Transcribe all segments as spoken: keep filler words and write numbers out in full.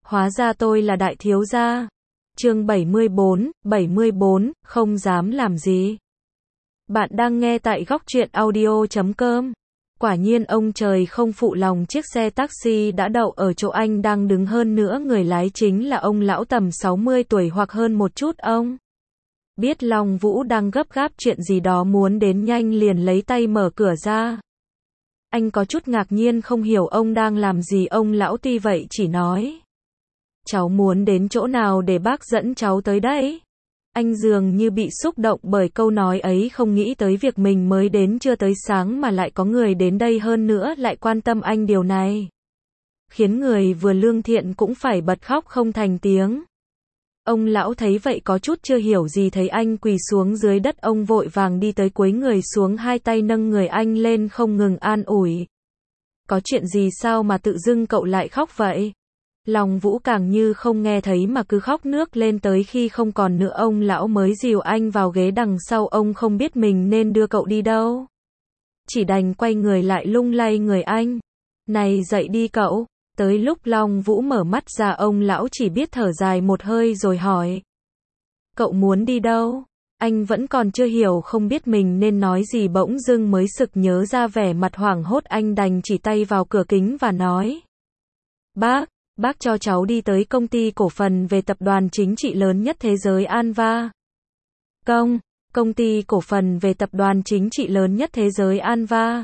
Hóa ra tôi là đại thiếu gia. Chương bảy mươi bốn, bảy mươi bốn, không dám làm gì. Bạn đang nghe tại góc truyện audio chấm com. Quả nhiên ông trời không phụ lòng, chiếc xe taxi đã đậu ở chỗ anh đang đứng, hơn nữa người lái chính là ông lão tầm sáu mươi tuổi hoặc hơn một chút. Ông biết Long Vũ đang gấp gáp chuyện gì đó muốn đến nhanh, liền lấy tay mở cửa ra. Anh có chút ngạc nhiên không hiểu ông đang làm gì. Ông lão tuy vậy chỉ nói: cháu muốn đến chỗ nào để bác dẫn cháu tới đấy? Anh dường như bị xúc động bởi câu nói ấy, không nghĩ tới việc mình mới đến chưa tới sáng mà lại có người đến đây, hơn nữa lại quan tâm anh. Điều này khiến người vừa lương thiện cũng phải bật khóc không thành tiếng. Ông lão thấy vậy có chút chưa hiểu gì, thấy anh quỳ xuống dưới đất, ông vội vàng đi tới cúi người xuống, hai tay nâng người anh lên không ngừng an ủi. Có chuyện gì sao mà tự dưng cậu lại khóc vậy? Long Vũ càng như không nghe thấy mà cứ khóc nước lên, tới khi không còn nữa ông lão mới dìu anh vào ghế đằng sau. Ông không biết mình nên đưa cậu đi đâu, chỉ đành quay người lại lung lay người anh. Này, dậy đi cậu. Tới lúc Long Vũ mở mắt ra, ông lão chỉ biết thở dài một hơi rồi hỏi: cậu muốn đi đâu? Anh vẫn còn chưa hiểu, không biết mình nên nói gì, bỗng dưng mới sực nhớ ra, vẻ mặt hoảng hốt anh đành chỉ tay vào cửa kính và nói: Bác, bác cho cháu đi tới công ty cổ phần về tập đoàn chính trị lớn nhất thế giới Anva. Công, công ty cổ phần về tập đoàn chính trị lớn nhất thế giới Anva.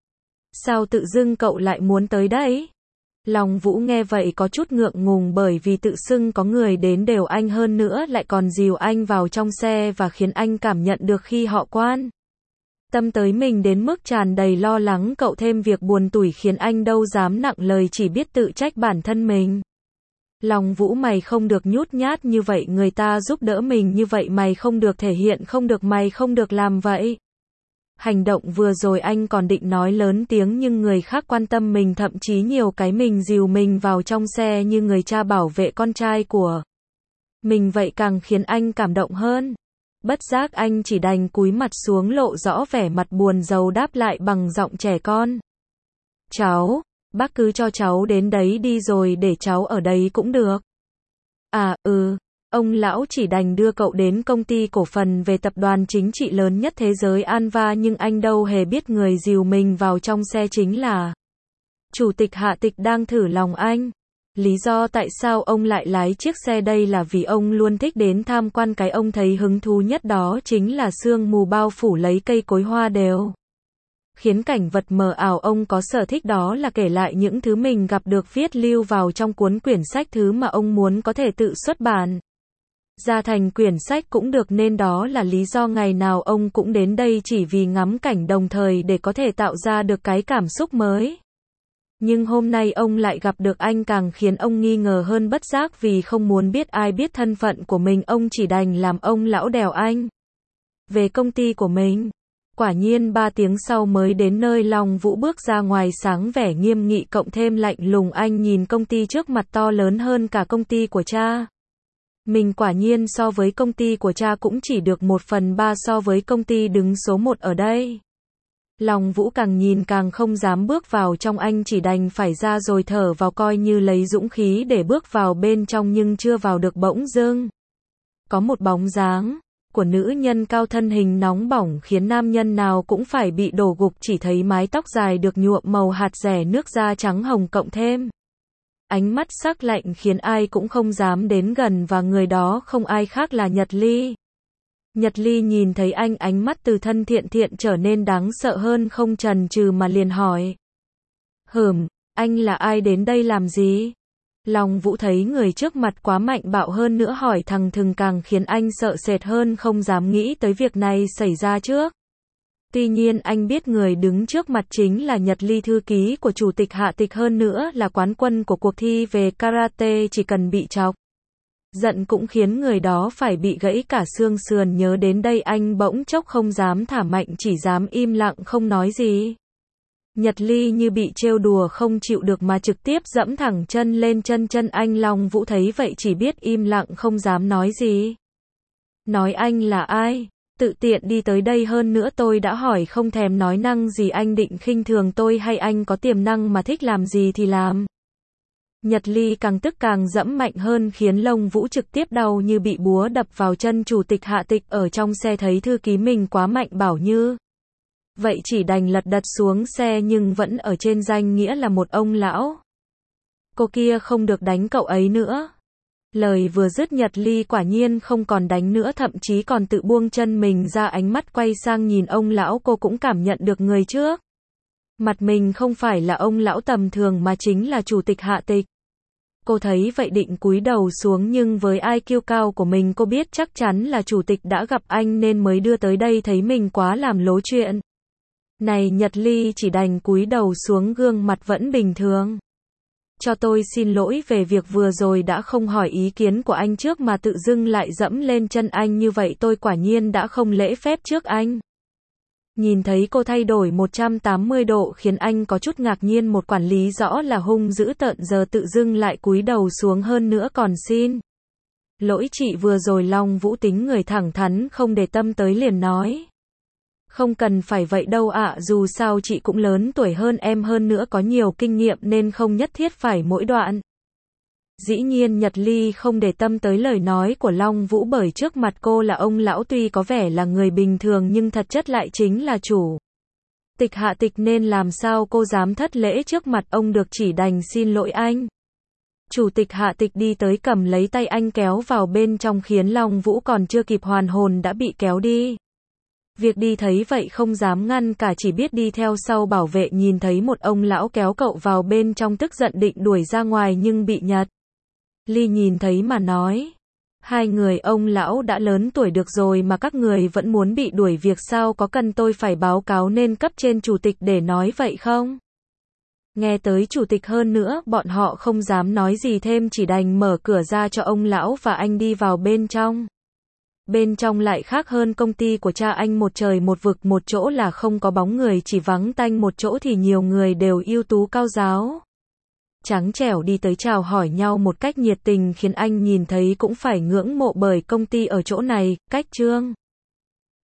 Sao tự dưng cậu lại muốn tới đấy? Long Vũ nghe vậy có chút ngượng ngùng, bởi vì tự xưng có người đến đều anh, hơn nữa lại còn dìu anh vào trong xe và khiến anh cảm nhận được khi họ quan tâm tới mình đến mức tràn đầy lo lắng, cậu thêm việc buồn tủi khiến anh đâu dám nặng lời, chỉ biết tự trách bản thân mình. Long Vũ, mày không được nhút nhát như vậy, người ta giúp đỡ mình như vậy mày không được thể hiện, không được, mày không được làm vậy. Hành động vừa rồi anh còn định nói lớn tiếng, nhưng người khác quan tâm mình, thậm chí nhiều cái mình dìu mình vào trong xe như người cha bảo vệ con trai của mình vậy, càng khiến anh cảm động hơn. Bất giác anh chỉ đành cúi mặt xuống, lộ rõ vẻ mặt buồn rầu, đáp lại bằng giọng trẻ con: cháu, bác cứ cho cháu đến đấy đi, rồi để cháu ở đấy cũng được. À, ừ. Ông lão chỉ đành đưa cậu đến công ty cổ phần về tập đoàn chính trị lớn nhất thế giới Anva, nhưng anh đâu hề biết người dìu mình vào trong xe chính là Chủ tịch Hạ Tịch đang thử lòng anh. Lý do tại sao ông lại lái chiếc xe đây là vì ông luôn thích đến tham quan, cái ông thấy hứng thú nhất đó chính là sương mù bao phủ lấy cây cối hoa đều khiến cảnh vật mờ ảo. Ông có sở thích đó là kể lại những thứ mình gặp được, viết lưu vào trong cuốn quyển sách, thứ mà ông muốn có thể tự xuất bản ra thành quyển sách cũng được, nên đó là lý do ngày nào ông cũng đến đây, chỉ vì ngắm cảnh, đồng thời để có thể tạo ra được cái cảm xúc mới. Nhưng hôm nay ông lại gặp được anh, càng khiến ông nghi ngờ hơn. Bất giác vì không muốn biết ai biết thân phận của mình, ông chỉ đành làm ông lão đèo anh về công ty của mình. Quả nhiên ba tiếng sau mới đến nơi, Long Vũ bước ra ngoài, sáng vẻ nghiêm nghị cộng thêm lạnh lùng. Anh nhìn công ty trước mặt to lớn hơn cả công ty của cha mình, quả nhiên so với công ty của cha cũng chỉ được một phần ba so với công ty đứng số một ở đây. Long Vũ càng nhìn càng không dám bước vào trong, anh chỉ đành phải ra rồi thở vào, coi như lấy dũng khí để bước vào bên trong, nhưng chưa vào được bỗng dưng có một bóng dáng của nữ nhân cao, thân hình nóng bỏng khiến nam nhân nào cũng phải bị đổ gục. Chỉ thấy mái tóc dài được nhuộm màu hạt rẻ nước, da trắng hồng, cộng thêm ánh mắt sắc lạnh khiến ai cũng không dám đến gần, và người đó không ai khác là Nhật Ly. Nhật Ly nhìn thấy anh, ánh mắt từ thân thiện thiện trở nên đáng sợ hơn, không chần chừ mà liền hỏi: hừm, anh là ai, đến đây làm gì? Long Vũ thấy người trước mặt quá mạnh bạo, hơn nữa hỏi thằng thừng, càng khiến anh sợ sệt hơn, không dám nghĩ tới việc này xảy ra trước. Tuy nhiên anh biết người đứng trước mặt chính là Nhật Ly, thư ký của Chủ tịch Hạ Tịch, hơn nữa là quán quân của cuộc thi về karate, chỉ cần bị chọc giận cũng khiến người đó phải bị gãy cả xương sườn. Nhớ đến đây anh bỗng chốc không dám thả mạnh, chỉ dám im lặng không nói gì. Nhật Ly như bị trêu đùa không chịu được mà trực tiếp dẫm thẳng chân lên chân chân anh. Long Vũ thấy vậy chỉ biết im lặng không dám nói gì. Nói anh là ai? Tự tiện đi tới đây, hơn nữa tôi đã hỏi không thèm nói năng gì, anh định khinh thường tôi hay anh có tiềm năng mà thích làm gì thì làm? Nhật Ly càng tức càng dẫm mạnh hơn khiến lông Vũ trực tiếp đau như bị búa đập vào chân. Chủ tịch Hạ Tịch ở trong xe thấy thư ký mình quá mạnh bảo như vậy chỉ đành lật đật xuống xe nhưng vẫn ở trên danh nghĩa là một ông lão. Cô kia không được đánh cậu ấy nữa. Lời vừa dứt Nhật Ly quả nhiên không còn đánh nữa, thậm chí còn tự buông chân mình ra, ánh mắt quay sang nhìn ông lão. Cô cũng cảm nhận được người trước mặt mình không phải là ông lão tầm thường mà chính là Chủ tịch Hạ Tịch. Cô thấy vậy định cúi đầu xuống nhưng với i kiu cao của mình cô biết chắc chắn là chủ tịch đã gặp anh nên mới đưa tới đây, thấy mình quá làm lố chuyện này, Nhật Ly chỉ đành cúi đầu xuống, gương mặt vẫn bình thường. Cho tôi xin lỗi về việc vừa rồi đã không hỏi ý kiến của anh trước mà tự dưng lại dẫm lên chân anh như vậy, tôi quả nhiên đã không lễ phép trước anh. Nhìn thấy cô thay đổi một trăm tám mươi độ khiến anh có chút ngạc nhiên, một quản lý rõ là hung dữ tợn giờ tự dưng lại cúi đầu xuống, hơn nữa còn xin lỗi chị vừa rồi. Long Vũ tính người thẳng thắn không để tâm tới liền nói. Không cần phải vậy đâu ạ, dù sao chị cũng lớn tuổi hơn em, hơn nữa có nhiều kinh nghiệm nên không nhất thiết phải mỗi đoạn. Dĩ nhiên Nhật Ly không để tâm tới lời nói của Long Vũ bởi trước mặt cô là ông lão, tuy có vẻ là người bình thường nhưng thật chất lại chính là chủ tịch Hạ Tịch nên làm sao cô dám thất lễ trước mặt ông được, chỉ đành xin lỗi anh. Chủ tịch Hạ Tịch đi tới cầm lấy tay anh kéo vào bên trong khiến Long Vũ còn chưa kịp hoàn hồn đã bị kéo đi. Việc đi thấy vậy không dám ngăn cả, chỉ biết đi theo sau. Bảo vệ nhìn thấy một ông lão kéo cậu vào bên trong tức giận định đuổi ra ngoài nhưng bị Nhật Ly nhìn thấy mà nói. Hai người ông lão đã lớn tuổi được rồi mà các người vẫn muốn bị đuổi việc sao, có cần tôi phải báo cáo nên cấp trên chủ tịch để nói vậy không? Nghe tới chủ tịch hơn nữa, bọn họ không dám nói gì thêm, chỉ đành mở cửa ra cho ông lão và anh đi vào bên trong. Bên trong lại khác hơn công ty của cha anh, một trời một vực, một chỗ là không có bóng người, chỉ vắng tanh, một chỗ thì nhiều người đều ưu tú cao giáo trắng trẻo đi tới chào hỏi nhau một cách nhiệt tình khiến anh nhìn thấy cũng phải ngưỡng mộ, bởi công ty ở chỗ này, cách Trương